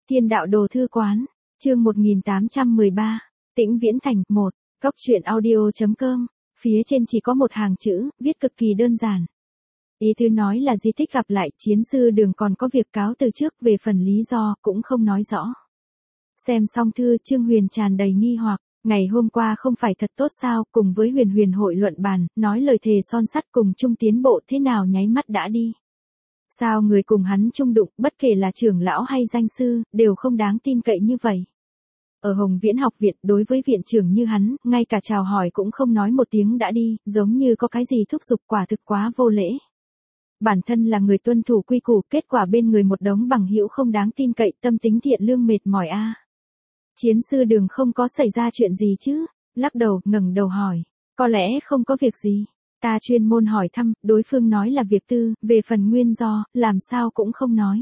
Thiên đạo đồ thư quán, chương 1813, Tĩnh Viễn Thành 1, Cóc truyện audio.com, phía trên chỉ có một hàng chữ, viết cực kỳ đơn giản. Ý tứ nói là di tích gặp lại chiến sư Đường còn có việc cáo từ trước, về phần lý do cũng không nói rõ. Xem xong thư, Trương Huyền tràn đầy nghi hoặc, ngày hôm qua không phải thật tốt sao, cùng với Huyền Huyền hội luận bàn, nói lời thề son sắt cùng chung tiến bộ, thế nào nháy mắt đã đi. Sao người cùng hắn chung đụng, bất kể là trưởng lão hay danh sư, đều không đáng tin cậy như vậy. Ở Hồng Viễn học viện, đối với viện trưởng như hắn, ngay cả chào hỏi cũng không nói một tiếng đã đi, giống như có cái gì thúc giục, quả thực quá vô lễ. Bản thân là người tuân thủ quy củ, kết quả bên người một đống bằng hữu không đáng tin cậy, tâm tính thiện lương mệt mỏi a. Chiến sư Đường không có xảy ra chuyện gì chứ? Lắc đầu, ngẩng đầu hỏi, có lẽ không có việc gì. Ta chuyên môn hỏi thăm, đối phương nói là việc tư, về phần nguyên do, làm sao cũng không nói.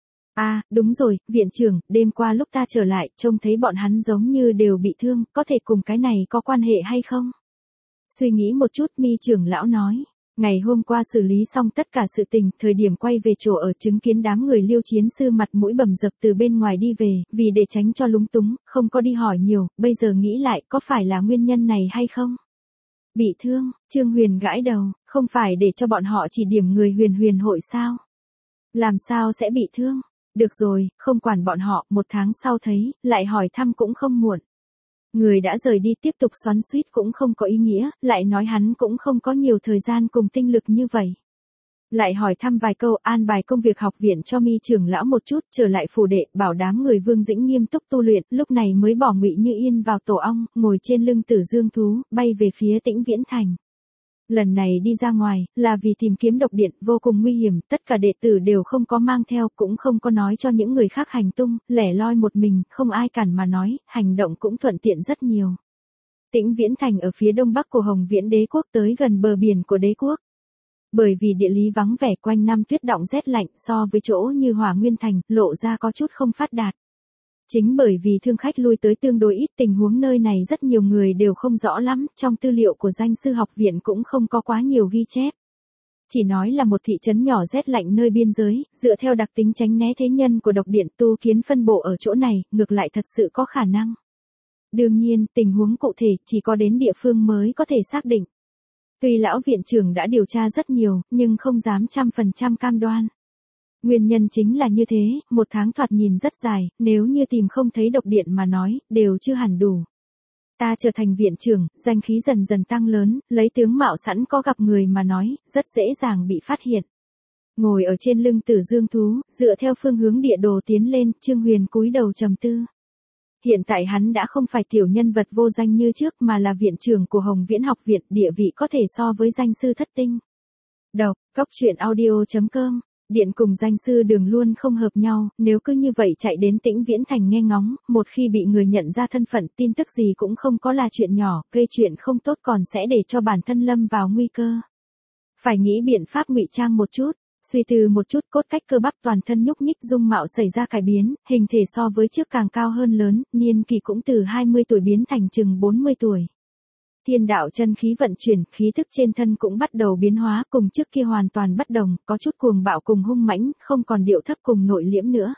À, đúng rồi, viện trưởng, đêm qua lúc ta trở lại, trông thấy bọn hắn giống như đều bị thương, có thể cùng cái này có quan hệ hay không? Suy nghĩ một chút, Mi trưởng lão nói, ngày hôm qua xử lý xong tất cả sự tình, thời điểm quay về chỗ ở chứng kiến đám người Liêu chiến sư mặt mũi bầm dập từ bên ngoài đi về, vì để tránh cho lúng túng, không có đi hỏi nhiều, bây giờ nghĩ lại, có phải là nguyên nhân này hay không? Bị thương, Trương Huyền gãi đầu, không phải để cho bọn họ chỉ điểm người Huyền Huyền hội sao? Làm sao sẽ bị thương? Được rồi, không quản bọn họ, một tháng sau thấy, lại hỏi thăm cũng không muộn. Người đã rời đi tiếp tục xoắn xuýt cũng không có ý nghĩa, lại nói hắn cũng không có nhiều thời gian cùng tinh lực như vậy. Lại hỏi thăm vài câu, an bài công việc học viện cho Mi trưởng lão một chút, trở lại phủ đệ, bảo đám người Vương Dĩnh nghiêm túc tu luyện, lúc này mới bỏ Ngụy Như Yên vào tổ ong, ngồi trên lưng Tử Dương thú, bay về phía Tĩnh Viễn Thành. Lần này đi ra ngoài, là vì tìm kiếm độc điện, vô cùng nguy hiểm, tất cả đệ tử đều không có mang theo, cũng không có nói cho những người khác hành tung, lẻ loi một mình, không ai cản mà nói, hành động cũng thuận tiện rất nhiều. Tĩnh Viễn Thành ở phía đông bắc của Hồng Viễn đế quốc, tới gần bờ biển của đế quốc. Bởi vì địa lý vắng vẻ, quanh năm tuyết đọng rét lạnh, so với chỗ như Hỏa Nguyên Thành, lộ ra có chút không phát đạt. Chính bởi vì thương khách lui tới tương đối ít, tình huống nơi này rất nhiều người đều không rõ lắm, trong tư liệu của danh sư học viện cũng không có quá nhiều ghi chép. Chỉ nói là một thị trấn nhỏ rét lạnh nơi biên giới, dựa theo đặc tính tránh né thế nhân của độc điện, tu kiến phân bộ ở chỗ này, ngược lại thật sự có khả năng. Đương nhiên, tình huống cụ thể chỉ có đến địa phương mới có thể xác định. Tuy lão viện trưởng đã điều tra rất nhiều, nhưng không dám 100% cam đoan. Nguyên nhân chính là như thế, một tháng thoạt nhìn rất dài, nếu như tìm không thấy độc điện mà nói, đều chưa hẳn đủ. Ta trở thành viện trưởng, danh khí dần dần tăng lớn, lấy tướng mạo sẵn có gặp người mà nói, rất dễ dàng bị phát hiện. Ngồi ở trên lưng Tử Dương thú, dựa theo phương hướng địa đồ tiến lên, Trương Huyền cúi đầu trầm tư. Hiện tại hắn đã không phải tiểu nhân vật vô danh như trước mà là viện trưởng của Hồng Viễn học viện, địa vị có thể so với danh sư thất tinh. Đọc, Cóc truyện audio.com. Điện cùng danh sư Đường luôn không hợp nhau, nếu cứ như vậy chạy đến Tĩnh Viễn Thành nghe ngóng, một khi bị người nhận ra thân phận, tin tức gì cũng không có là chuyện nhỏ, gây chuyện không tốt còn sẽ để cho bản thân lâm vào nguy cơ. Phải nghĩ biện pháp ngụy trang một chút, suy tư một chút, cốt cách cơ bắp toàn thân nhúc nhích, dung mạo xảy ra cải biến, hình thể so với trước càng cao hơn lớn, niên kỳ cũng từ 20 tuổi biến thành chừng 40 tuổi. Thiên đạo chân khí vận chuyển, khí thức trên thân cũng bắt đầu biến hóa, cùng trước kia hoàn toàn bất đồng, có chút cuồng bạo cùng hung mãnh, không còn điệu thấp cùng nội liễm nữa.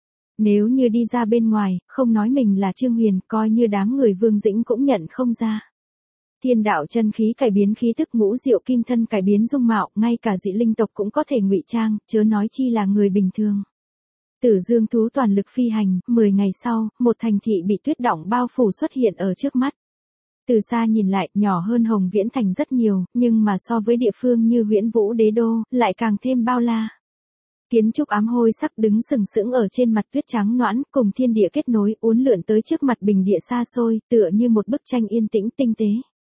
Nếu như đi ra bên ngoài, không nói mình là Trương Huyền, coi như đám người Vương Dĩnh cũng nhận không ra. Thiên đạo chân khí cải biến khí thức, ngũ diệu kim thân cải biến dung mạo, ngay cả dị linh tộc cũng có thể ngụy trang, chớ nói chi là người bình thường. Tử Dương thú toàn lực phi hành, 10 ngày sau, một thành thị bị tuyết đọng bao phủ xuất hiện ở trước mắt. Từ xa nhìn lại, nhỏ hơn Hồng Viễn Thành rất nhiều, nhưng mà so với địa phương như Huyễn Vũ Đế Đô, lại càng thêm bao la. Kiến trúc ám hôi sắc đứng sừng sững ở trên mặt tuyết trắng nõn, cùng thiên địa kết nối, uốn lượn tới trước mặt bình địa xa xôi, tựa như một bức tranh yên tĩnh tinh tế.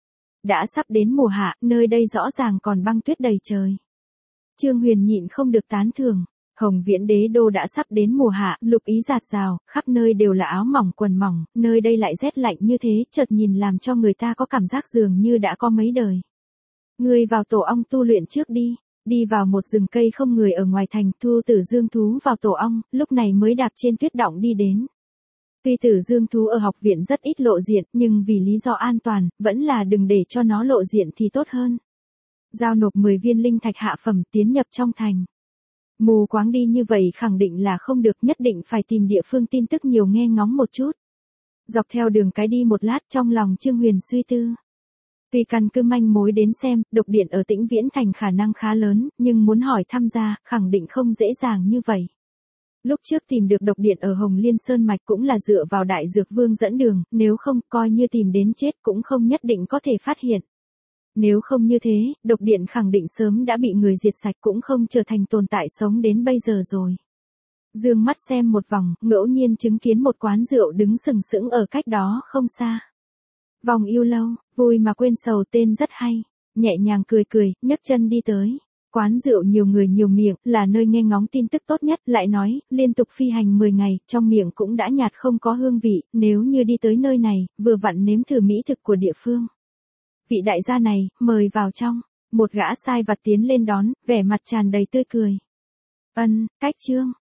Đã sắp đến mùa hạ, nơi đây rõ ràng còn băng tuyết đầy trời. Trương Huyền nhịn không được tán thưởng. Hồng Viễn Đế Đô đã sắp đến mùa hạ, lục ý rạt rào, khắp nơi đều là áo mỏng quần mỏng, nơi đây lại rét lạnh như thế, chợt nhìn làm cho người ta có cảm giác dường như đã có mấy đời. Ngươi vào tổ ong tu luyện trước đi vào một rừng cây không người ở ngoài thành, thu Tử Dương thú vào tổ ong, lúc này mới đạp trên tuyết đọng đi đến. Tuy Tử Dương thú ở học viện rất ít lộ diện, nhưng vì lý do an toàn, vẫn là đừng để cho nó lộ diện thì tốt hơn. Giao nộp 10 viên linh thạch hạ phẩm, tiến nhập trong thành. Mù quáng đi như vậy khẳng định là không được, nhất định phải tìm địa phương tin tức nhiều nghe ngóng một chút. Dọc theo đường cái đi một lát, trong lòng Trương Huyền suy tư. Tuy căn cứ manh mối đến xem, độc điện ở Tĩnh Viễn Thành khả năng khá lớn, nhưng muốn hỏi tham gia, khẳng định không dễ dàng như vậy. Lúc trước tìm được độc điện ở Hồng Liên Sơn Mạch cũng là dựa vào Đại Dược Vương dẫn đường, nếu không, coi như tìm đến chết cũng không nhất định có thể phát hiện. Nếu không như thế, độc điện khẳng định sớm đã bị người diệt sạch, cũng không trở thành tồn tại sống đến bây giờ rồi. Dương mắt xem một vòng, ngẫu nhiên chứng kiến một quán rượu đứng sừng sững ở cách đó không xa. Vòng yêu lâu, vui mà quên sầu, tên rất hay. Nhẹ nhàng cười cười, nhấc chân đi tới. Quán rượu nhiều người nhiều miệng, là nơi nghe ngóng tin tức tốt nhất, lại nói, liên tục phi hành 10 ngày, trong miệng cũng đã nhạt không có hương vị, nếu như đi tới nơi này, vừa vặn nếm thử mỹ thực của địa phương. Vị đại gia này, mời vào trong. Một gã sai vặt tiến lên đón, vẻ mặt tràn đầy tươi cười. Ân, Cách Trương.